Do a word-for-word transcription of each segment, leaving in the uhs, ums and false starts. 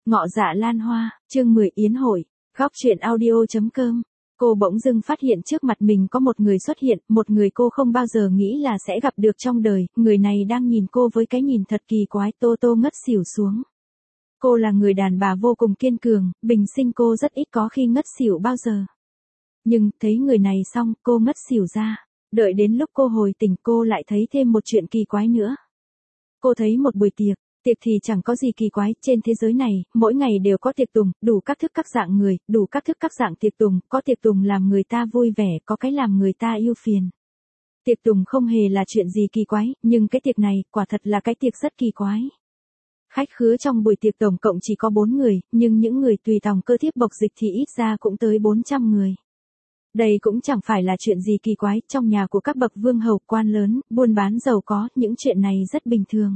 Ngọ Dạ Lan Hoa, chương mười Yến hội, góc truyện audio.com. Cô bỗng dưng phát hiện trước mặt mình có một người xuất hiện, một người cô không bao giờ nghĩ là sẽ gặp được trong đời, người này đang nhìn cô với cái nhìn thật kỳ quái. Tô Tô ngất xỉu xuống. Cô là người đàn bà vô cùng kiên cường, bình sinh cô rất ít có khi ngất xỉu bao giờ. Nhưng, thấy người này xong, cô ngất xỉu ra. Đợi đến lúc cô hồi tỉnh cô lại thấy thêm một chuyện kỳ quái nữa. Cô thấy một buổi tiệc. Tiệc thì chẳng có gì kỳ quái, trên thế giới này, mỗi ngày đều có tiệc tùng, đủ các thức các dạng người, đủ các thức các dạng tiệc tùng, có tiệc tùng làm người ta vui vẻ, có cái làm người ta yêu phiền. Tiệc tùng không hề là chuyện gì kỳ quái, nhưng cái tiệc này, quả thật là cái tiệc rất kỳ quái. Khách khứa trong buổi tiệc tổng cộng chỉ có bốn người, nhưng những người tùy tòng cơ thiếp bộc dịch thì ít ra cũng tới bốn trăm người. Đây cũng chẳng phải là chuyện gì kỳ quái, trong nhà của các bậc vương hầu quan lớn, buôn bán giàu có, những chuyện này rất bình thường.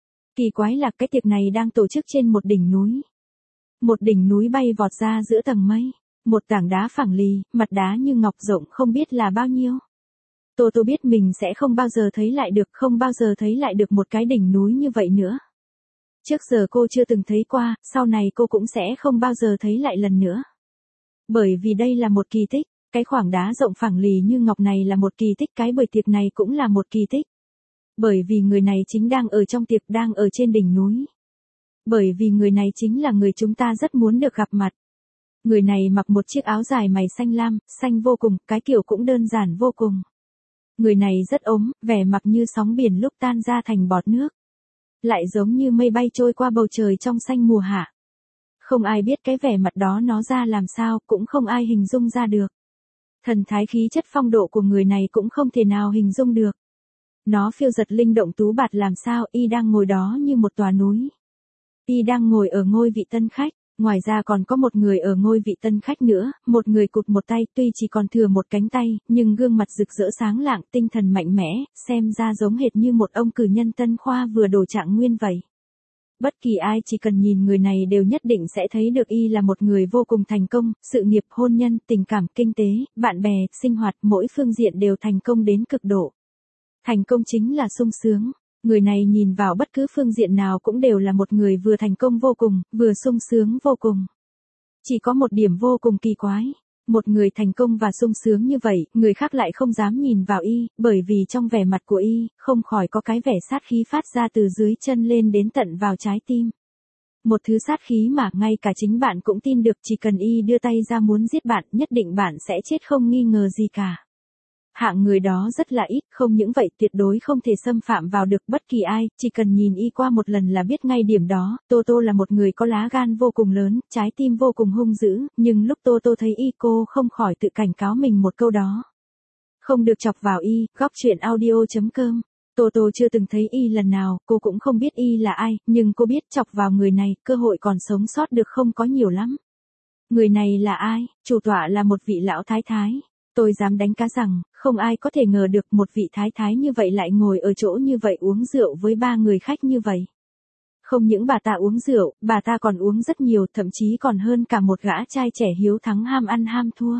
Kỳ quái là cái tiệc này đang tổ chức trên một đỉnh núi. Một đỉnh núi bay vọt ra giữa tầng mây. Một tảng đá phẳng lì, mặt đá như ngọc rộng không biết là bao nhiêu. Tô Tô biết mình sẽ không bao giờ thấy lại được, không bao giờ thấy lại được một cái đỉnh núi như vậy nữa. Trước giờ cô chưa từng thấy qua, sau này cô cũng sẽ không bao giờ thấy lại lần nữa. Bởi vì đây là một kỳ tích, cái khoảng đá rộng phẳng lì như ngọc này là một kỳ tích, cái buổi tiệc này cũng là một kỳ tích. Bởi vì người này chính đang ở trong tiệc, đang ở trên đỉnh núi. Bởi vì người này chính là người chúng ta rất muốn được gặp mặt. Người này mặc một chiếc áo dài mày xanh lam, xanh vô cùng, cái kiểu cũng đơn giản vô cùng. Người này rất ốm, vẻ mặt như sóng biển lúc tan ra thành bọt nước. Lại giống như mây bay trôi qua bầu trời trong xanh mùa hạ. Không ai biết cái vẻ mặt đó nó ra làm sao, cũng không ai hình dung ra được. Thần thái khí chất phong độ của người này cũng không thể nào hình dung được. Nó phiêu giật linh động tú bạt làm sao, y đang ngồi đó như một tòa núi. Y đang ngồi ở ngôi vị tân khách, ngoài ra còn có một người ở ngôi vị tân khách nữa, một người cụt một tay, tuy chỉ còn thừa một cánh tay, nhưng gương mặt rực rỡ sáng lạng, tinh thần mạnh mẽ, xem ra giống hệt như một ông cử nhân tân khoa vừa đổ trạng nguyên vậy. Bất kỳ ai chỉ cần nhìn người này đều nhất định sẽ thấy được y là một người vô cùng thành công, sự nghiệp, hôn nhân, tình cảm, kinh tế, bạn bè, sinh hoạt, mỗi phương diện đều thành công đến cực độ. Thành công chính là sung sướng. Người này nhìn vào bất cứ phương diện nào cũng đều là một người vừa thành công vô cùng, vừa sung sướng vô cùng. Chỉ có một điểm vô cùng kỳ quái. Một người thành công và sung sướng như vậy, người khác lại không dám nhìn vào y, bởi vì trong vẻ mặt của y, không khỏi có cái vẻ sát khí phát ra từ dưới chân lên đến tận vào trái tim. Một thứ sát khí mà ngay cả chính bạn cũng tin được, chỉ cần y đưa tay ra muốn giết bạn, nhất định bạn sẽ chết không nghi ngờ gì cả. Hạng người đó rất là ít, không những vậy tuyệt đối không thể xâm phạm vào được bất kỳ ai, chỉ cần nhìn y qua một lần là biết ngay điểm đó. Tô Tô là một người có lá gan vô cùng lớn, trái tim vô cùng hung dữ, nhưng lúc Tô Tô thấy y cô không khỏi tự cảnh cáo mình một câu đó. Không được chọc vào y, góc truyện audio.com. Tô Tô chưa từng thấy y lần nào, cô cũng không biết y là ai, nhưng cô biết chọc vào người này, cơ hội còn sống sót được không có nhiều lắm. Người này là ai? Chủ tọa là một vị lão thái thái. Tôi dám đánh cá rằng, không ai có thể ngờ được một vị thái thái như vậy lại ngồi ở chỗ như vậy uống rượu với ba người khách như vậy. Không những bà ta uống rượu, bà ta còn uống rất nhiều, thậm chí còn hơn cả một gã trai trẻ hiếu thắng ham ăn ham thua.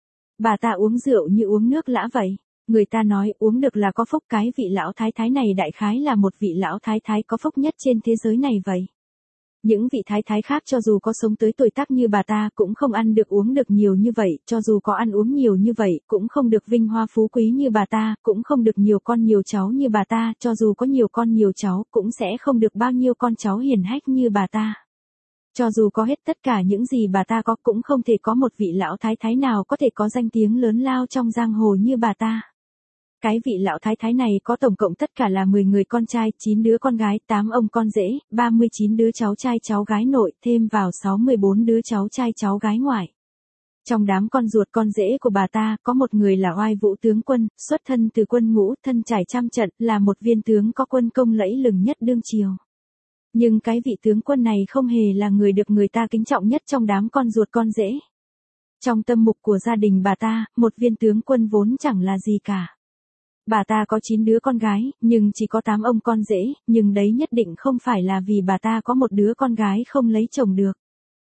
Bà ta uống rượu như uống nước lã vậy. Người ta nói uống được là có phúc, cái vị lão thái thái này đại khái là một vị lão thái thái có phúc nhất trên thế giới này vậy. Những vị thái thái khác cho dù có sống tới tuổi tác như bà ta cũng không ăn được uống được nhiều như vậy, cho dù có ăn uống nhiều như vậy cũng không được vinh hoa phú quý như bà ta, cũng không được nhiều con nhiều cháu như bà ta, cho dù có nhiều con nhiều cháu cũng sẽ không được bao nhiêu con cháu hiền hách như bà ta. Cho dù có hết tất cả những gì bà ta có cũng không thể có một vị lão thái thái nào có thể có danh tiếng lớn lao trong giang hồ như bà ta. Cái vị lão thái thái này có tổng cộng tất cả là mười người con trai, chín đứa con gái, tám ông con rể, ba mươi chín đứa cháu trai cháu gái nội, thêm vào sáu mươi bốn đứa cháu trai cháu gái ngoại. Trong đám con ruột con rể của bà ta, có một người là Oai Vũ tướng quân, xuất thân từ quân ngũ, thân trải trăm trận, là một viên tướng có quân công lẫy lừng nhất đương triều. Nhưng cái vị tướng quân này không hề là người được người ta kính trọng nhất trong đám con ruột con rể. Trong tâm mục của gia đình bà ta, một viên tướng quân vốn chẳng là gì cả. Bà ta có chín đứa con gái, nhưng chỉ có tám ông con rể, nhưng đấy nhất định không phải là vì bà ta có một đứa con gái không lấy chồng được.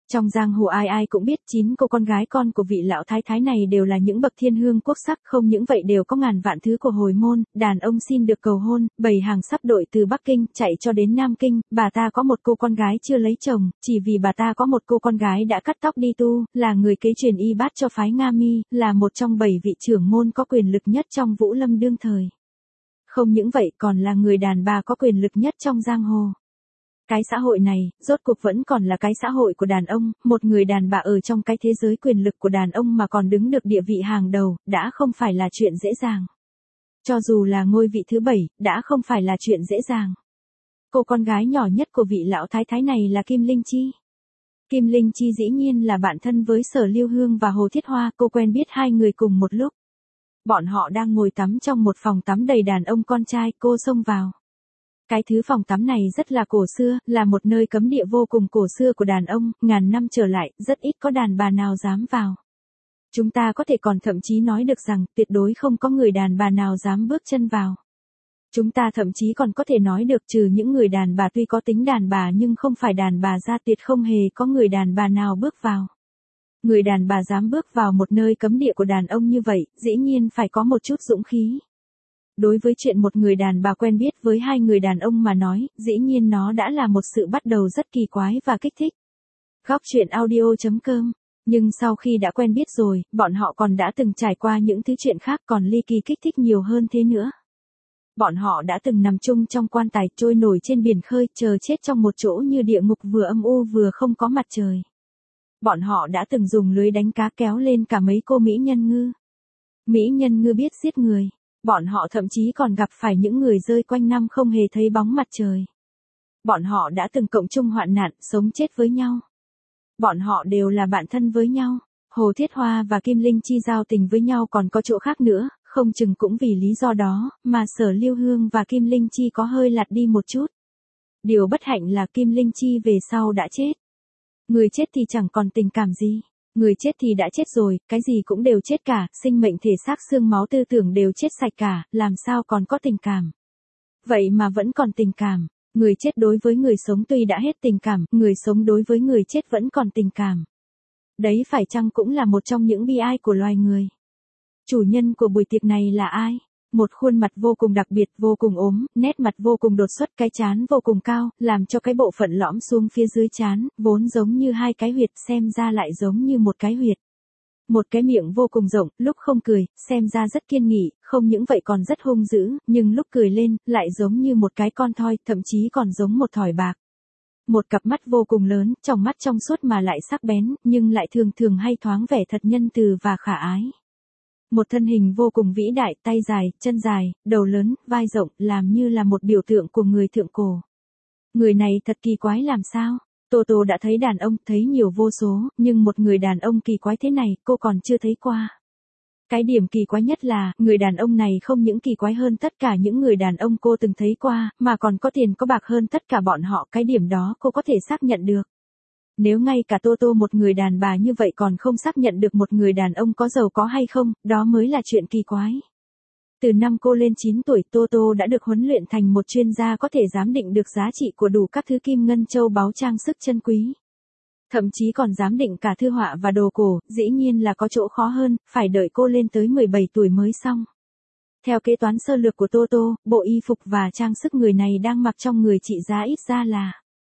Trong giang hồ ai ai cũng biết chín cô con gái con của vị lão thái thái này đều là những bậc thiên hương quốc sắc, không những vậy đều có ngàn vạn thứ của hồi môn, đàn ông xin được cầu hôn, bầy hàng sắp đội từ Bắc Kinh chạy cho đến Nam Kinh, bà ta có một cô con gái chưa lấy chồng, chỉ vì bà ta có một cô con gái đã cắt tóc đi tu, là người kế truyền y bát cho phái Nga Mi, là một trong bảy vị trưởng môn có quyền lực nhất trong Vũ Lâm đương thời. Không những vậy còn là người đàn bà có quyền lực nhất trong giang hồ. Cái xã hội này, rốt cuộc vẫn còn là cái xã hội của đàn ông, một người đàn bà ở trong cái thế giới quyền lực của đàn ông mà còn đứng được địa vị hàng đầu, đã không phải là chuyện dễ dàng. Cho dù là ngôi vị thứ bảy, đã không phải là chuyện dễ dàng. Cô con gái nhỏ nhất của vị lão thái thái này là Kim Linh Chi. Kim Linh Chi dĩ nhiên là bạn thân với Sở Lưu Hương và Hồ Thiết Hoa, cô quen biết hai người cùng một lúc. Bọn họ đang ngồi tắm trong một phòng tắm đầy đàn ông con trai, cô xông vào. Cái thứ phòng tắm này rất là cổ xưa, là một nơi cấm địa vô cùng cổ xưa của đàn ông, ngàn năm trở lại, rất ít có đàn bà nào dám vào. Chúng ta có thể còn thậm chí nói được rằng, tuyệt đối không có người đàn bà nào dám bước chân vào. Chúng ta thậm chí còn có thể nói được trừ những người đàn bà tuy có tính đàn bà nhưng không phải đàn bà ra, tuyệt không hề có người đàn bà nào bước vào. Người đàn bà dám bước vào một nơi cấm địa của đàn ông như vậy, dĩ nhiên phải có một chút dũng khí. Đối với chuyện một người đàn bà quen biết với hai người đàn ông mà nói, dĩ nhiên nó đã là một sự bắt đầu rất kỳ quái và kích thích. Góc truyện audio chấm com. Nhưng sau khi đã quen biết rồi, bọn họ còn đã từng trải qua những thứ chuyện khác còn ly kỳ kích thích nhiều hơn thế nữa. Bọn họ đã từng nằm chung trong quan tài, trôi nổi trên biển khơi, chờ chết trong một chỗ như địa ngục vừa âm u vừa không có mặt trời. Bọn họ đã từng dùng lưới đánh cá kéo lên cả mấy cô mỹ nhân ngư. Mỹ nhân ngư biết giết người. Bọn họ thậm chí còn gặp phải những người rơi quanh năm không hề thấy bóng mặt trời. Bọn họ đã từng cộng chung hoạn nạn, sống chết với nhau. Bọn họ đều là bạn thân với nhau. Hồ Thiết Hoa và Kim Linh Chi giao tình với nhau còn có chỗ khác nữa, không chừng cũng vì lý do đó, mà Sở Lưu Hương và Kim Linh Chi có hơi lặt đi một chút. Điều bất hạnh là Kim Linh Chi về sau đã chết. Người chết thì chẳng còn tình cảm gì. Người chết thì đã chết rồi, cái gì cũng đều chết cả, sinh mệnh thể xác xương máu tư tưởng đều chết sạch cả, làm sao còn có tình cảm. Vậy mà vẫn còn tình cảm, người chết đối với người sống tuy đã hết tình cảm, người sống đối với người chết vẫn còn tình cảm. Đấy phải chăng cũng là một trong những bi ai của loài người. Chủ nhân của buổi tiệc này là ai? Một khuôn mặt vô cùng đặc biệt, vô cùng ốm, nét mặt vô cùng đột xuất, cái trán vô cùng cao, làm cho cái bộ phận lõm xuống phía dưới trán, vốn giống như hai cái huyệt, xem ra lại giống như một cái huyệt. Một cái miệng vô cùng rộng, lúc không cười, xem ra rất kiên nghị, không những vậy còn rất hung dữ, nhưng lúc cười lên, lại giống như một cái con thoi, thậm chí còn giống một thỏi bạc. Một cặp mắt vô cùng lớn, trong mắt trong suốt mà lại sắc bén, nhưng lại thường thường hay thoáng vẻ thật nhân từ và khả ái. Một thân hình vô cùng vĩ đại, tay dài, chân dài, đầu lớn, vai rộng, làm như là một biểu tượng của người thượng cổ. Người này thật kỳ quái làm sao? Tô Tô đã thấy đàn ông, thấy nhiều vô số, nhưng một người đàn ông kỳ quái thế này, cô còn chưa thấy qua. Cái điểm kỳ quái nhất là, người đàn ông này không những kỳ quái hơn tất cả những người đàn ông cô từng thấy qua, mà còn có tiền có bạc hơn tất cả bọn họ, cái điểm đó cô có thể xác nhận được. Nếu ngay cả Tô Tô một người đàn bà như vậy còn không xác nhận được một người đàn ông có giàu có hay không, đó mới là chuyện kỳ quái. Từ năm cô lên chín tuổi, Tô Tô đã được huấn luyện thành một chuyên gia có thể giám định được giá trị của đủ các thứ kim ngân châu báu trang sức chân quý. Thậm chí còn giám định cả thư họa và đồ cổ, dĩ nhiên là có chỗ khó hơn, phải đợi cô lên tới mười bảy tuổi mới xong. Theo kế toán sơ lược của Tô Tô, bộ y phục và trang sức người này đang mặc trong người trị giá ít ra là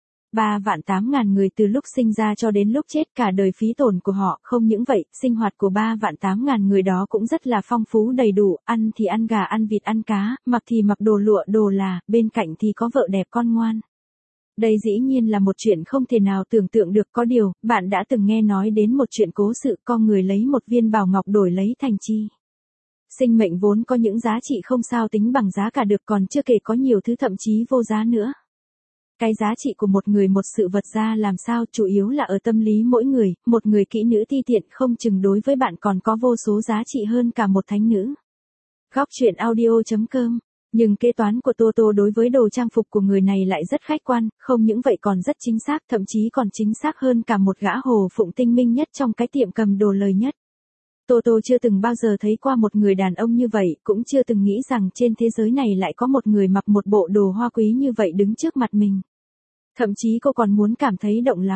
ba vạn tám ngàn người từ lúc sinh ra cho đến lúc chết, cả đời phí tổn của họ. Không những vậy, sinh hoạt của ba vạn tám ngàn người đó cũng rất là phong phú đầy đủ, ăn thì ăn gà ăn vịt ăn cá, mặc thì mặc đồ lụa đồ là, bên cạnh thì có vợ đẹp con ngoan. Đây dĩ nhiên là một chuyện không thể nào tưởng tượng được, có điều, bạn đã từng nghe nói đến một chuyện cố sự con người lấy một viên bảo ngọc đổi lấy thành chi. Sinh mệnh vốn có những giá trị không sao tính bằng giá cả được, còn chưa kể có nhiều thứ thậm chí vô giá nữa. Cái giá trị của một người một sự vật ra làm sao chủ yếu là ở tâm lý mỗi người, một người kỹ nữ ti tiện không chừng đối với bạn còn có vô số giá trị hơn cả một thánh nữ. Góc truyện audio chấm com. Nhưng kế toán của Tô Tô đối với đồ trang phục của người này lại rất khách quan, không những vậy còn rất chính xác, thậm chí còn chính xác hơn cả một gã hồ phụng tinh minh nhất trong cái tiệm cầm đồ lời nhất. Tô Tô chưa từng bao giờ thấy qua một người đàn ông như vậy, cũng chưa từng nghĩ rằng trên thế giới này lại có một người mặc một bộ đồ hoa quý như vậy đứng trước mặt mình. Thậm chí cô còn muốn cảm thấy động lòng.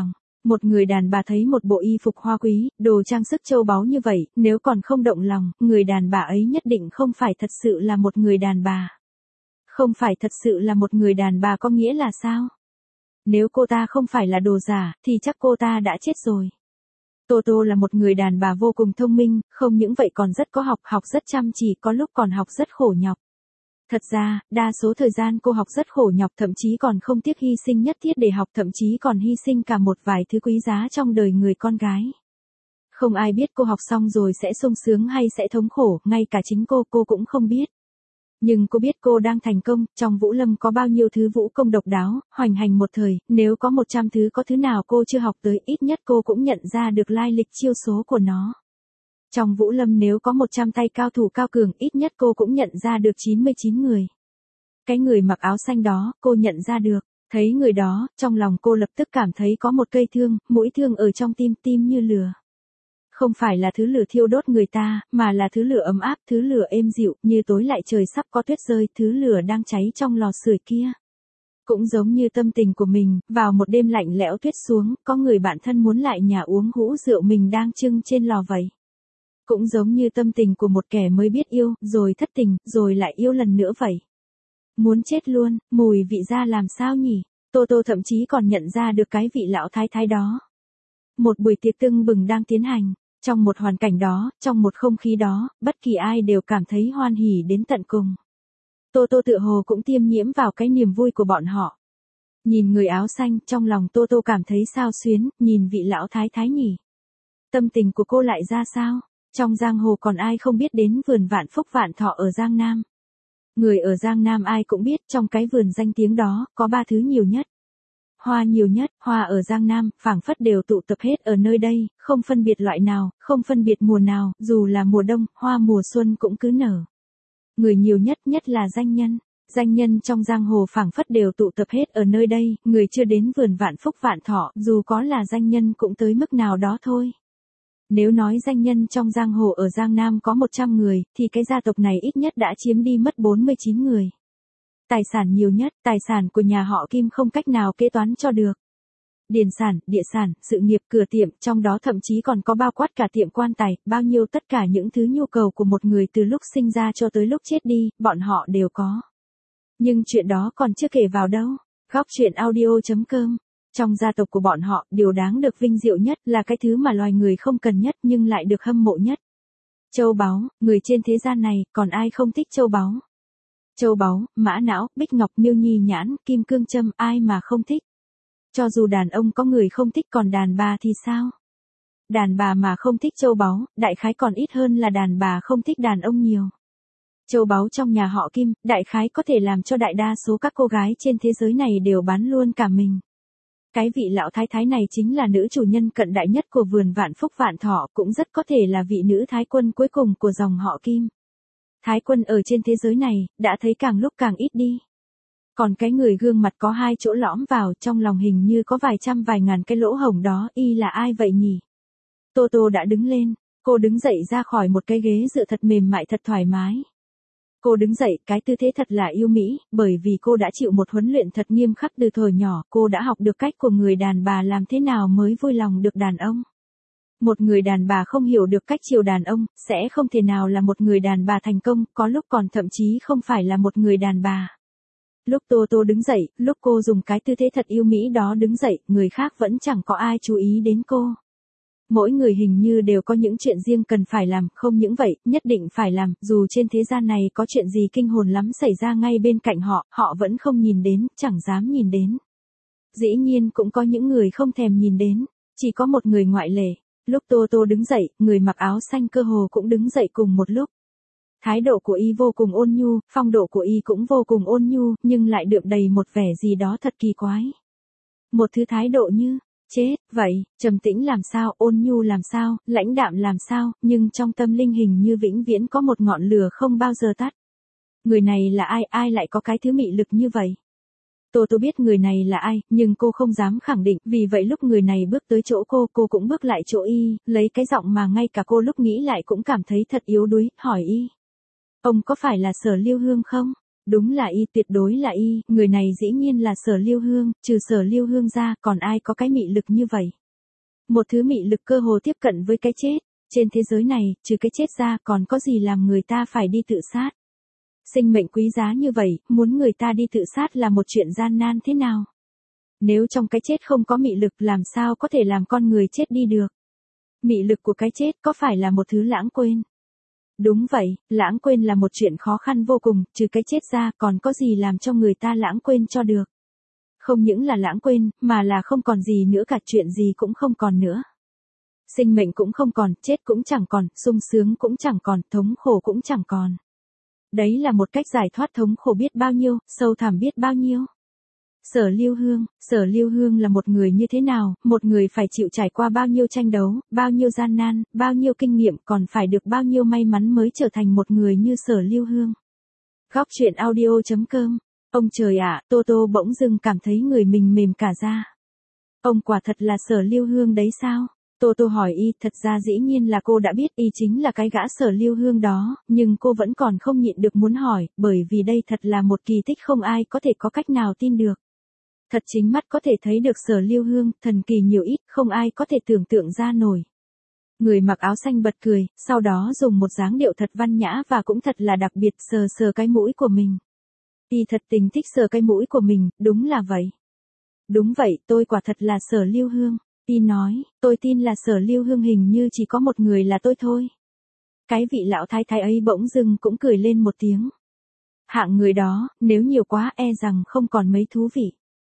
Một người đàn bà thấy một bộ y phục hoa quý, đồ trang sức châu báu như vậy, nếu còn không động lòng, người đàn bà ấy nhất định không phải thật sự là một người đàn bà. Không phải thật sự là một người đàn bà có nghĩa là sao? Nếu cô ta không phải là đồ giả, thì chắc cô ta đã chết rồi. Tô Tô là một người đàn bà vô cùng thông minh, không những vậy còn rất có học, học rất chăm chỉ, có lúc còn học rất khổ nhọc. Thật ra, đa số thời gian cô học rất khổ nhọc, thậm chí còn không tiếc hy sinh nhất thiết để học, thậm chí còn hy sinh cả một vài thứ quý giá trong đời người con gái. Không ai biết cô học xong rồi sẽ sung sướng hay sẽ thống khổ, ngay cả chính cô, cô cũng không biết. Nhưng cô biết cô đang thành công, trong Vũ Lâm có bao nhiêu thứ vũ công độc đáo, hoành hành một thời, nếu có một trăm thứ có thứ nào cô chưa học tới, ít nhất cô cũng nhận ra được lai lịch chiêu số của nó. Trong Vũ Lâm nếu có một trăm tay cao thủ cao cường, ít nhất cô cũng nhận ra được chín mươi chín người. Cái người mặc áo xanh đó, cô nhận ra được, thấy người đó, trong lòng cô lập tức cảm thấy có một cây thương, mũi thương ở trong tim, tim như lửa. Không phải là thứ lửa thiêu đốt người ta, mà là thứ lửa ấm áp, thứ lửa êm dịu, như tối lại trời sắp có tuyết rơi, thứ lửa đang cháy trong lò sưởi kia. Cũng giống như tâm tình của mình, vào một đêm lạnh lẽo tuyết xuống, có người bạn thân muốn lại nhà uống hũ rượu mình đang trưng trên lò vậy. Cũng giống như tâm tình của một kẻ mới biết yêu, rồi thất tình, rồi lại yêu lần nữa vậy. Muốn chết luôn, mùi vị ra làm sao nhỉ? Tô Tô thậm chí còn nhận ra được cái vị lão thái thái đó. Một buổi tiệc tưng bừng đang tiến hành. Trong một hoàn cảnh đó, trong một không khí đó, bất kỳ ai đều cảm thấy hoan hỉ đến tận cùng. Tô Tô tựa hồ cũng tiêm nhiễm vào cái niềm vui của bọn họ. Nhìn người áo xanh, trong lòng Tô Tô cảm thấy sao xuyến, nhìn vị lão thái thái nhỉ. Tâm tình của cô lại ra sao? Trong giang hồ còn ai không biết đến vườn Vạn Phúc Vạn Thọ ở Giang Nam. Người ở Giang Nam ai cũng biết trong cái vườn danh tiếng đó, có ba thứ nhiều nhất. Hoa nhiều nhất, hoa ở Giang Nam, phảng phất đều tụ tập hết ở nơi đây, không phân biệt loại nào, không phân biệt mùa nào, dù là mùa đông, hoa mùa xuân cũng cứ nở. Người nhiều nhất nhất là danh nhân. Danh nhân trong giang hồ phảng phất đều tụ tập hết ở nơi đây, người chưa đến vườn Vạn Phúc Vạn Thọ, dù có là danh nhân cũng tới mức nào đó thôi. Nếu nói danh nhân trong giang hồ ở Giang Nam có một trăm người, thì cái gia tộc này ít nhất đã chiếm đi mất bốn mươi chín người. Tài sản nhiều nhất, tài sản của nhà họ Kim không cách nào kế toán cho được. Điền sản, địa sản, sự nghiệp, cửa tiệm, trong đó thậm chí còn có bao quát cả tiệm quan tài, bao nhiêu tất cả những thứ nhu cầu của một người từ lúc sinh ra cho tới lúc chết đi, bọn họ đều có. Nhưng chuyện đó còn chưa kể vào đâu. Góc truyện audio chấm com. Trong gia tộc của bọn họ, điều đáng được vinh diệu nhất là cái thứ mà loài người không cần nhất nhưng lại được hâm mộ nhất. Châu báu, người trên thế gian này, còn ai không thích châu báu? Châu báu, mã não, bích ngọc, miêu nhi nhãn, kim cương châm, ai mà không thích. Cho dù đàn ông có người không thích, còn đàn bà thì sao? Đàn bà mà không thích châu báu, đại khái còn ít hơn là đàn bà không thích đàn ông nhiều. Châu báu trong nhà họ Kim, đại khái có thể làm cho đại đa số các cô gái trên thế giới này đều bán luôn cả mình. Cái vị lão thái thái này chính là nữ chủ nhân cận đại nhất của vườn Vạn Phúc Vạn Thọ, cũng rất có thể là vị nữ thái quân cuối cùng của dòng họ Kim. Thái quân ở trên thế giới này, đã thấy càng lúc càng ít đi. Còn cái người gương mặt có hai chỗ lõm vào, trong lòng hình như có vài trăm vài ngàn cái lỗ hổng đó, y là ai vậy nhỉ? Tô Tô đã đứng lên, cô đứng dậy ra khỏi một cái ghế dựa thật mềm mại thật thoải mái. Cô đứng dậy, cái tư thế thật là yêu mỹ, bởi vì cô đã chịu một huấn luyện thật nghiêm khắc từ thuở nhỏ, cô đã học được cách của người đàn bà làm thế nào mới vui lòng được đàn ông. Một người đàn bà không hiểu được cách chiều đàn ông, sẽ không thể nào là một người đàn bà thành công, có lúc còn thậm chí không phải là một người đàn bà. Lúc Tô Tô đứng dậy, lúc cô dùng cái tư thế thật yêu mỹ đó đứng dậy, người khác vẫn chẳng có ai chú ý đến cô. Mỗi người hình như đều có những chuyện riêng cần phải làm, không những vậy, nhất định phải làm, dù trên thế gian này có chuyện gì kinh hồn lắm xảy ra ngay bên cạnh họ, họ vẫn không nhìn đến, chẳng dám nhìn đến. Dĩ nhiên cũng có những người không thèm nhìn đến, chỉ có một người ngoại lệ. Lúc Tô Tô đứng dậy, người mặc áo xanh cơ hồ cũng đứng dậy cùng một lúc. Thái độ của y vô cùng ôn nhu, phong độ của y cũng vô cùng ôn nhu, nhưng lại đượm đầy một vẻ gì đó thật kỳ quái. Một thứ thái độ như, chết, vậy, trầm tĩnh làm sao, ôn nhu làm sao, lãnh đạm làm sao, nhưng trong tâm linh hình như vĩnh viễn có một ngọn lửa không bao giờ tắt. Người này là ai, ai lại có cái thứ mị lực như vậy? Tô Tô biết người này là ai, nhưng cô không dám khẳng định, vì vậy lúc người này bước tới chỗ cô, cô cũng bước lại chỗ y, lấy cái giọng mà ngay cả cô lúc nghĩ lại cũng cảm thấy thật yếu đuối, hỏi y. Ông có phải là Sở Lưu Hương không? Đúng là y, tuyệt đối là y, người này dĩ nhiên là Sở Lưu Hương, trừ Sở Lưu Hương ra, còn ai có cái mị lực như vậy? Một thứ mị lực cơ hồ tiếp cận với cái chết. Trên thế giới này, trừ cái chết ra còn có gì làm người ta phải đi tự sát. Sinh mệnh quý giá như vậy, muốn người ta đi tự sát là một chuyện gian nan thế nào? Nếu trong cái chết không có mị lực làm sao có thể làm con người chết đi được? Mị lực của cái chết có phải là một thứ lãng quên? Đúng vậy, lãng quên là một chuyện khó khăn vô cùng, trừ cái chết ra còn có gì làm cho người ta lãng quên cho được. Không những là lãng quên, mà là không còn gì nữa cả, chuyện gì cũng không còn nữa. Sinh mệnh cũng không còn, chết cũng chẳng còn, sung sướng cũng chẳng còn, thống khổ cũng chẳng còn. Đấy là một cách giải thoát thống khổ biết bao nhiêu, sâu thẳm biết bao nhiêu. Sở Lưu Hương, Sở Lưu Hương là một người như thế nào, một người phải chịu trải qua bao nhiêu tranh đấu, bao nhiêu gian nan, bao nhiêu kinh nghiệm, còn phải được bao nhiêu may mắn mới trở thành một người như Sở Lưu Hương. Góc truyện audio chấm com. Ông trời ạ, Tô Tô bỗng dưng cảm thấy người mình mềm cả da. Ông quả thật là Sở Lưu Hương đấy sao? Tô Tô hỏi y, thật ra dĩ nhiên là cô đã biết y chính là cái gã Sở Lưu Hương đó, nhưng cô vẫn còn không nhịn được muốn hỏi, bởi vì đây thật là một kỳ tích không ai có thể có cách nào tin được. Thật chính mắt có thể thấy được Sở Lưu Hương, thần kỳ nhiều ít, không ai có thể tưởng tượng ra nổi. Người mặc áo xanh bật cười, sau đó dùng một dáng điệu thật văn nhã và cũng thật là đặc biệt sờ sờ cái mũi của mình. Y thật tình thích sờ cái mũi của mình, đúng là vậy. Đúng vậy, tôi quả thật là Sở Lưu Hương. Y nói, tôi tin là Sở Lưu Hương hình như chỉ có một người là tôi thôi. Cái vị lão thái thái ấy bỗng dưng cũng cười lên một tiếng. Hạng người đó, nếu nhiều quá e rằng không còn mấy thú vị.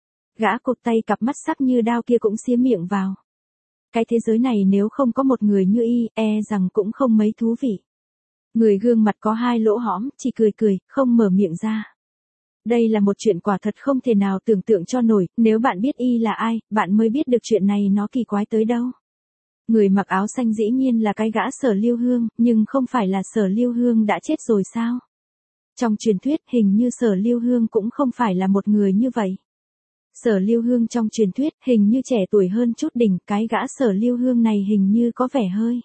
Gã cụt tay cặp mắt sắc như đao kia cũng xía miệng vào. Cái thế giới này nếu không có một người như y, e rằng cũng không mấy thú vị. Người gương mặt có hai lỗ hõm, chỉ cười cười, không mở miệng ra. Đây là một chuyện quả thật không thể nào tưởng tượng cho nổi, nếu bạn biết y là ai, bạn mới biết được chuyện này nó kỳ quái tới đâu. Người mặc áo xanh dĩ nhiên là cái gã Sở Lưu Hương, nhưng không phải là Sở Lưu Hương đã chết rồi sao? Trong truyền thuyết, hình như Sở Lưu Hương cũng không phải là một người như vậy. Sở Lưu Hương trong truyền thuyết, hình như trẻ tuổi hơn chút đỉnh, cái gã Sở Lưu Hương này hình như có vẻ hơi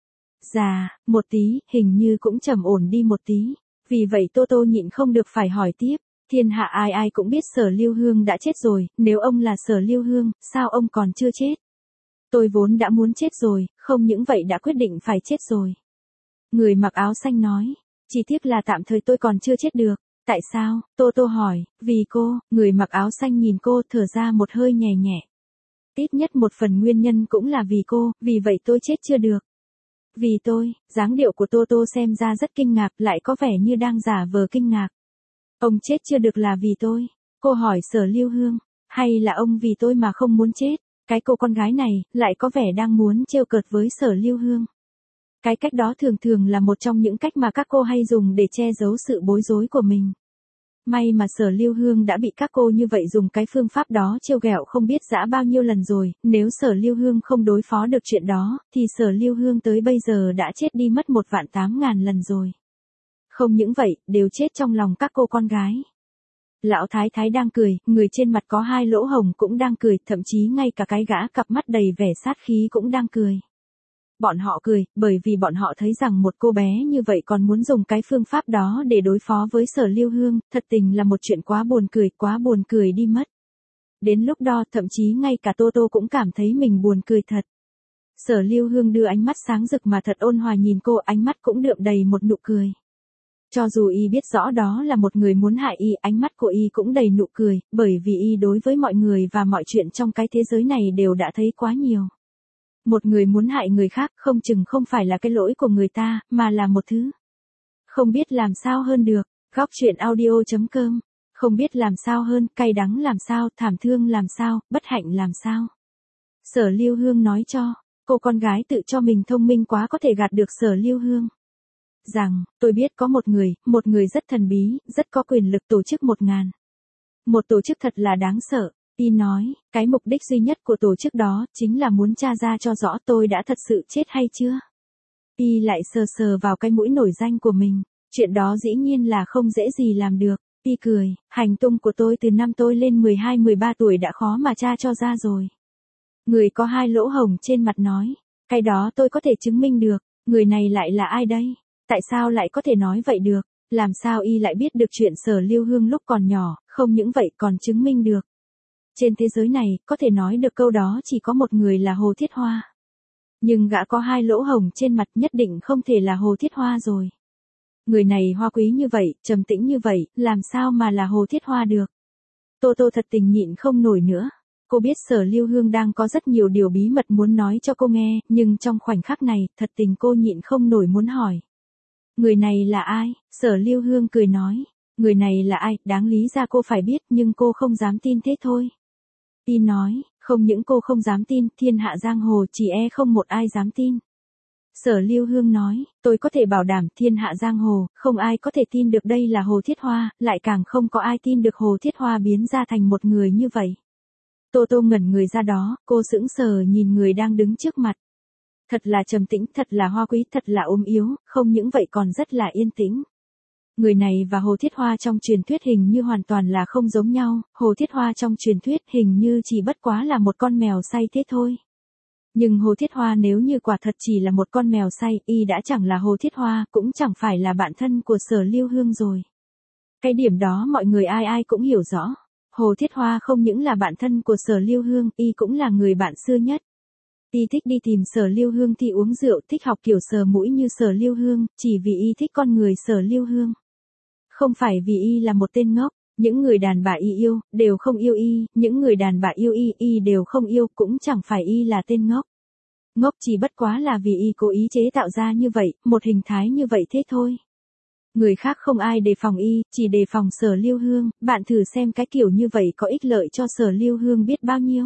già, một tí, hình như cũng trầm ổn đi một tí. Vì vậy Tô Tô nhịn không được phải hỏi tiếp. Thiên hạ ai ai cũng biết Sở Lưu Hương đã chết rồi, nếu ông là Sở Lưu Hương, sao ông còn chưa chết? Tôi vốn đã muốn chết rồi, không những vậy đã quyết định phải chết rồi. Người mặc áo xanh nói, chỉ tiếc là tạm thời tôi còn chưa chết được. Tại sao? Tô Tô hỏi, vì cô, người mặc áo xanh nhìn cô thở ra một hơi nhẹ nhẹ. Ít nhất một phần nguyên nhân cũng là vì cô, vì vậy tôi chết chưa được. Vì tôi, dáng điệu của Tô Tô xem ra rất kinh ngạc, lại có vẻ như đang giả vờ kinh ngạc. Ông chết chưa được là vì tôi. Cô hỏi Sở Lưu Hương, hay là ông vì tôi mà không muốn chết? Cái cô con gái này, lại có vẻ đang muốn trêu cợt với Sở Lưu Hương. Cái cách đó thường thường là một trong những cách mà các cô hay dùng để che giấu sự bối rối của mình. May mà Sở Lưu Hương đã bị các cô như vậy dùng cái phương pháp đó trêu ghẹo không biết dã bao nhiêu lần rồi, nếu Sở Lưu Hương không đối phó được chuyện đó, thì Sở Lưu Hương tới bây giờ đã chết đi mất một vạn tám ngàn lần rồi. Không những vậy, đều chết trong lòng các cô con gái. Lão thái thái đang cười, người trên mặt có hai lỗ hồng cũng đang cười, thậm chí ngay cả cái gã cặp mắt đầy vẻ sát khí cũng đang cười. Bọn họ cười, bởi vì bọn họ thấy rằng một cô bé như vậy còn muốn dùng cái phương pháp đó để đối phó với Sở Lưu Hương, thật tình là một chuyện quá buồn cười, quá buồn cười đi mất. Đến lúc đó thậm chí ngay cả Tô Tô cũng cảm thấy mình buồn cười thật. Sở Lưu Hương đưa ánh mắt sáng rực mà thật ôn hòa nhìn cô, ánh mắt cũng đượm đầy một nụ cười. Cho dù y biết rõ đó là một người muốn hại y, ánh mắt của y cũng đầy nụ cười, bởi vì y đối với mọi người và mọi chuyện trong cái thế giới này đều đã thấy quá nhiều. Một người muốn hại người khác không chừng không phải là cái lỗi của người ta, mà là một thứ không biết làm sao hơn được. Góc truyện audio chấm com. Không biết làm sao hơn, cay đắng làm sao, thảm thương làm sao, bất hạnh làm sao. Sở Lưu Hương nói cho, cô con gái tự cho mình thông minh quá có thể gạt được Sở Lưu Hương. Rằng, tôi biết có một người, một người rất thần bí, rất có quyền lực tổ chức một ngàn. Một tổ chức thật là đáng sợ. Y nói, cái mục đích duy nhất của tổ chức đó, chính là muốn tra ra cho rõ tôi đã thật sự chết hay chưa. Y lại sờ sờ vào cái mũi nổi danh của mình, chuyện đó dĩ nhiên là không dễ gì làm được. Y cười, hành tung của tôi từ năm tôi lên mười hai mười ba tuổi đã khó mà tra cho ra rồi. Người có hai lỗ hồng trên mặt nói, cái đó tôi có thể chứng minh được, người này lại là ai đây? Tại sao lại có thể nói vậy được? Làm sao y lại biết được chuyện Sở Lưu Hương lúc còn nhỏ, không những vậy còn chứng minh được. Trên thế giới này, có thể nói được câu đó chỉ có một người là Hồ Thiết Hoa. Nhưng gã có hai lỗ hổng trên mặt nhất định không thể là Hồ Thiết Hoa rồi. Người này hoa quý như vậy, trầm tĩnh như vậy, làm sao mà là Hồ Thiết Hoa được. Tô Tô thật tình nhịn không nổi nữa. Cô biết Sở Lưu Hương đang có rất nhiều điều bí mật muốn nói cho cô nghe, nhưng trong khoảnh khắc này, thật tình cô nhịn không nổi muốn hỏi. Người này là ai? Sở Lưu Hương cười nói. Người này là ai, đáng lý ra cô phải biết nhưng cô không dám tin thế thôi. Y nói, không những cô không dám tin, thiên hạ giang hồ chỉ e không một ai dám tin. Sở Lưu Hương nói, tôi có thể bảo đảm thiên hạ giang hồ, không ai có thể tin được đây là Hồ Thiết Hoa, lại càng không có ai tin được Hồ Thiết Hoa biến ra thành một người như vậy. Tô Tô ngẩn người ra đó, cô sững sờ nhìn người đang đứng trước mặt. Thật là trầm tĩnh, thật là hoa quý, thật là ốm yếu, không những vậy còn rất là yên tĩnh. Người này và Hồ Thiết Hoa trong truyền thuyết hình như hoàn toàn là không giống nhau, Hồ Thiết Hoa trong truyền thuyết hình như chỉ bất quá là một con mèo say thế thôi. Nhưng Hồ Thiết Hoa nếu như quả thật chỉ là một con mèo say, y đã chẳng là Hồ Thiết Hoa, cũng chẳng phải là bạn thân của Sở Lưu Hương rồi. Cái điểm đó mọi người ai ai cũng hiểu rõ. Hồ Thiết Hoa không những là bạn thân của Sở Lưu Hương, y cũng là người bạn xưa nhất. Y thích đi tìm Sở Lưu Hương thì uống rượu, thích học kiểu sờ mũi như Sở Lưu Hương, chỉ vì y thích con người Sở Lưu Hương. Không phải vì y là một tên ngốc, những người đàn bà y yêu, đều không yêu y, những người đàn bà yêu y, y đều không yêu, cũng chẳng phải y là tên ngốc. Ngốc chỉ bất quá là vì y cố ý chế tạo ra như vậy, một hình thái như vậy thế thôi. Người khác không ai đề phòng y, chỉ đề phòng Sở Lưu Hương, bạn thử xem cái kiểu như vậy có ích lợi cho Sở Lưu Hương biết bao nhiêu.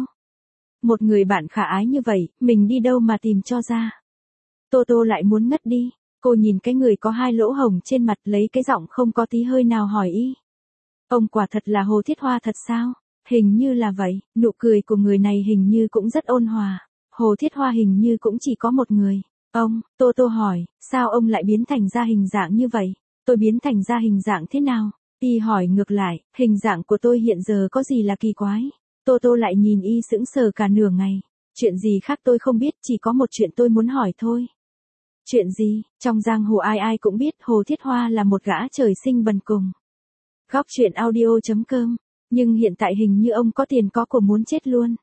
Một người bạn khả ái như vậy, mình đi đâu mà tìm cho ra. Tô Tô lại muốn ngất đi, cô nhìn cái người có hai lỗ hổng trên mặt lấy cái giọng không có tí hơi nào hỏi y. Ông quả thật là Hồ Thiết Hoa thật sao? Hình như là vậy, nụ cười của người này hình như cũng rất ôn hòa. Hồ Thiết Hoa hình như cũng chỉ có một người. Ông, Tô Tô hỏi, sao ông lại biến thành ra hình dạng như vậy? Tôi biến thành ra hình dạng thế nào? Y hỏi ngược lại, hình dạng của tôi hiện giờ có gì là kỳ quái? Tô Tô lại nhìn y sững sờ cả nửa ngày. Chuyện gì khác tôi không biết, chỉ có một chuyện tôi muốn hỏi thôi. Chuyện gì? Trong giang hồ ai ai cũng biết Hồ Thiết Hoa là một gã trời sinh bần cùng. Góc truyện audio chấm com. Nhưng hiện tại hình như ông có tiền có của muốn chết luôn.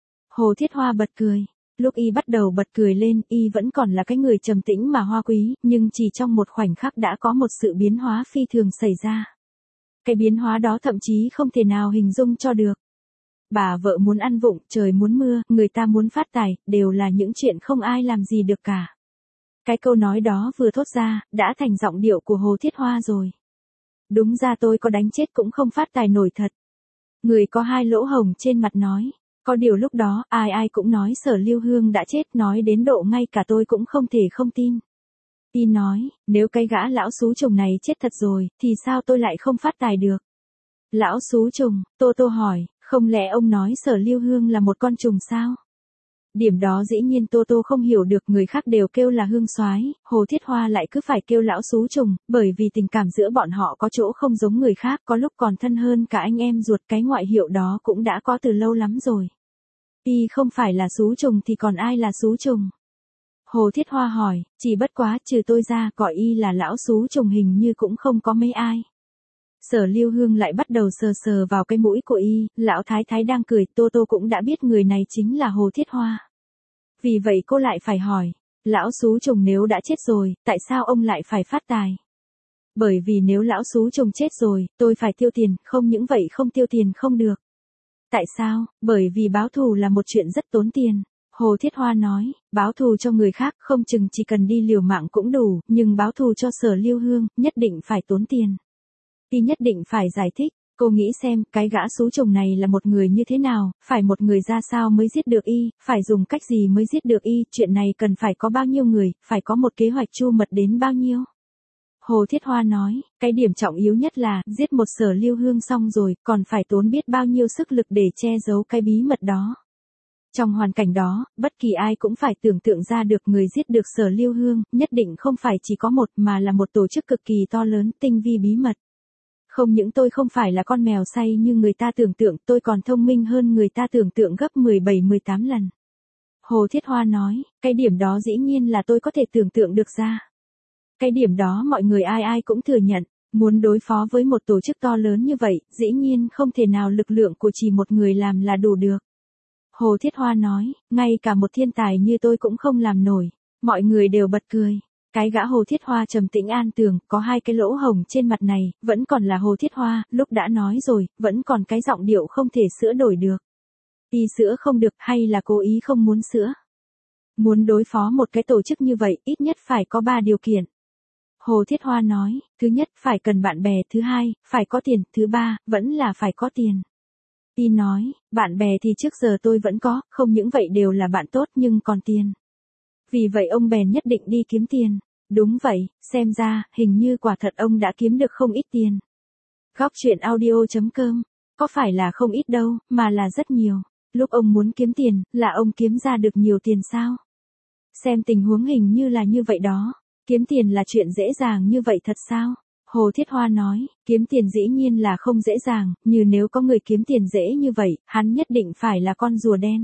Hồ Thiết Hoa bật cười. Lúc y bắt đầu bật cười lên, y vẫn còn là cái người trầm tĩnh mà hoa quý, nhưng chỉ trong một khoảnh khắc đã có một sự biến hóa phi thường xảy ra. Cái biến hóa đó thậm chí không thể nào hình dung cho được. Bà vợ muốn ăn vụng, trời muốn mưa, người ta muốn phát tài, đều là những chuyện không ai làm gì được cả. Cái câu nói đó vừa thốt ra, đã thành giọng điệu của Hồ Thiết Hoa rồi. Đúng ra tôi có đánh chết cũng không phát tài nổi thật. Người có hai lỗ hổng trên mặt nói. Có điều lúc đó, ai ai cũng nói Sở Lưu Hương đã chết, nói đến độ ngay cả tôi cũng không thể không tin. Y nói, nếu cái gã lão xú trùng này chết thật rồi, thì sao tôi lại không phát tài được? Lão xú trùng, Tô Tô hỏi, không lẽ ông nói Sở Lưu Hương là một con trùng sao? Điểm đó dĩ nhiên Tô Tô không hiểu được, người khác đều kêu là hương soái, Hồ Thiết Hoa lại cứ phải kêu lão xú trùng, bởi vì tình cảm giữa bọn họ có chỗ không giống người khác, có lúc còn thân hơn cả anh em ruột, cái ngoại hiệu đó cũng đã có từ lâu lắm rồi. Y không phải là xú trùng thì còn ai là xú trùng? Hồ Thiết Hoa hỏi, chỉ bất quá trừ tôi ra gọi y là lão xú trùng hình như cũng không có mấy ai. Sở Lưu Hương lại bắt đầu sờ sờ vào cái mũi của y, lão thái thái đang cười, Tô Tô cũng đã biết người này chính là Hồ Thiết Hoa. Vì vậy cô lại phải hỏi, lão xú trùng nếu đã chết rồi, tại sao ông lại phải phát tài? Bởi vì nếu lão xú trùng chết rồi, tôi phải tiêu tiền, không những vậy không tiêu tiền không được. Tại sao? Bởi vì báo thù là một chuyện rất tốn tiền. Hồ Thiết Hoa nói, báo thù cho người khác không chừng chỉ cần đi liều mạng cũng đủ, nhưng báo thù cho Sở Lưu Hương, nhất định phải tốn tiền. Y nhất định phải giải thích, cô nghĩ xem, cái gã xú trùng này là một người như thế nào, phải một người ra sao mới giết được y, phải dùng cách gì mới giết được y, chuyện này cần phải có bao nhiêu người, phải có một kế hoạch chu mật đến bao nhiêu. Hồ Thiết Hoa nói, cái điểm trọng yếu nhất là, giết một Sở Lưu Hương xong rồi, còn phải tốn biết bao nhiêu sức lực để che giấu cái bí mật đó. Trong hoàn cảnh đó, bất kỳ ai cũng phải tưởng tượng ra được người giết được Sở Lưu Hương, nhất định không phải chỉ có một mà là một tổ chức cực kỳ to lớn, tinh vi bí mật. Không những tôi không phải là con mèo say như người ta tưởng tượng, tôi còn thông minh hơn người ta tưởng tượng gấp mười bảy mười tám lần. Hồ Thiết Hoa nói, cái điểm đó dĩ nhiên là tôi có thể tưởng tượng được ra. Cái điểm đó mọi người ai ai cũng thừa nhận, Muốn đối phó với một tổ chức to lớn như vậy, dĩ nhiên không thể nào lực lượng của chỉ một người làm là đủ được. Hồ Thiết Hoa nói, ngay cả một thiên tài như tôi cũng không làm nổi. Mọi người đều bật cười. Cái gã Hồ Thiết Hoa trầm tĩnh an tường, có hai cái lỗ hồng trên mặt này, vẫn còn là Hồ Thiết Hoa, lúc đã nói rồi, vẫn còn cái giọng điệu không thể sửa đổi được. Y sữa không được hay là cố ý không muốn sữa? Muốn đối phó một cái tổ chức như vậy, ít nhất phải có ba điều kiện. Hồ Thiết Hoa nói, thứ nhất, phải cần bạn bè, thứ hai, phải có tiền, thứ ba, vẫn là phải có tiền. Y nói, bạn bè thì trước giờ tôi vẫn có, không những vậy đều là bạn tốt nhưng còn tiền. Vì vậy ông bèn nhất định đi kiếm tiền. Đúng vậy, xem ra, hình như quả thật ông đã kiếm được không ít tiền. Góc truyện audio chấm com, có phải là không ít đâu, mà là rất nhiều. Lúc ông muốn kiếm tiền, là ông kiếm ra được nhiều tiền sao? Xem tình huống hình như là như vậy đó. Kiếm tiền là chuyện dễ dàng như vậy thật sao? Hồ Thiết Hoa nói, kiếm tiền dĩ nhiên là không dễ dàng, như nếu có người kiếm tiền dễ như vậy, hắn nhất định phải là con rùa đen.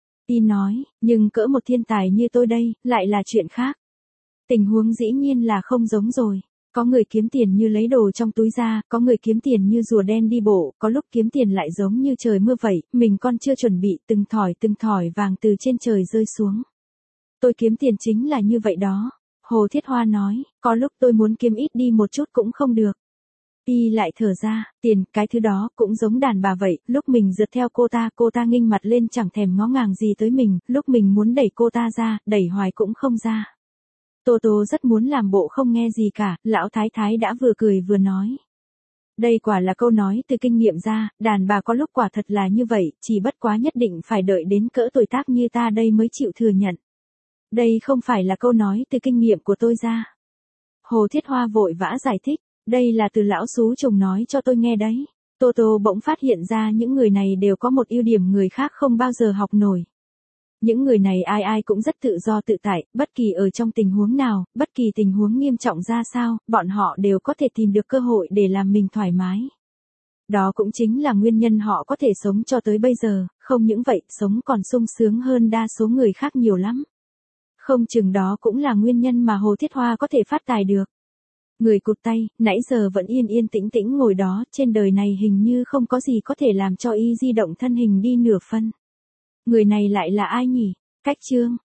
Y nói, nhưng cỡ một thiên tài như tôi đây, lại là chuyện khác. Tình huống dĩ nhiên là không giống rồi. Có người kiếm tiền như lấy đồ trong túi ra, có người kiếm tiền như rùa đen đi bộ, có lúc kiếm tiền lại giống như trời mưa vậy, mình còn chưa chuẩn bị, từng thỏi từng thỏi vàng từ trên trời rơi xuống. Tôi kiếm tiền chính là như vậy đó. Hồ Thiết Hoa nói, có lúc tôi muốn kiếm ít đi một chút cũng không được. Y lại thở ra, tiền, cái thứ đó, cũng giống đàn bà vậy, lúc mình rượt theo cô ta, cô ta nghênh mặt lên chẳng thèm ngó ngàng gì tới mình, lúc mình muốn đẩy cô ta ra, đẩy hoài cũng không ra. Tô Tô rất muốn làm bộ không nghe gì cả, lão thái thái đã vừa cười vừa nói. Đây quả là câu nói từ kinh nghiệm ra, đàn bà có lúc quả thật là như vậy, chỉ bất quá nhất định phải đợi đến cỡ tuổi tác như ta đây mới chịu thừa nhận. Đây không phải là câu nói từ kinh nghiệm của tôi ra. Hồ Thiết Hoa vội vã giải thích, đây là từ lão xú chồng nói cho tôi nghe đấy. Tô Tô bỗng phát hiện ra những người này đều có một ưu điểm người khác không bao giờ học nổi. Những người này ai ai cũng rất tự do tự tại, bất kỳ ở trong tình huống nào, bất kỳ tình huống nghiêm trọng ra sao, bọn họ đều có thể tìm được cơ hội để làm mình thoải mái. Đó cũng chính là nguyên nhân họ có thể sống cho tới bây giờ, không những vậy, sống còn sung sướng hơn đa số người khác nhiều lắm. Không chừng đó cũng là nguyên nhân mà Hồ Thiết Hoa có thể phát tài được. Người cụt tay, nãy giờ vẫn yên yên tĩnh tĩnh ngồi đó, trên đời này hình như không có gì có thể làm cho y di động thân hình đi nửa phân. Người này lại là ai nhỉ? Cách Trương.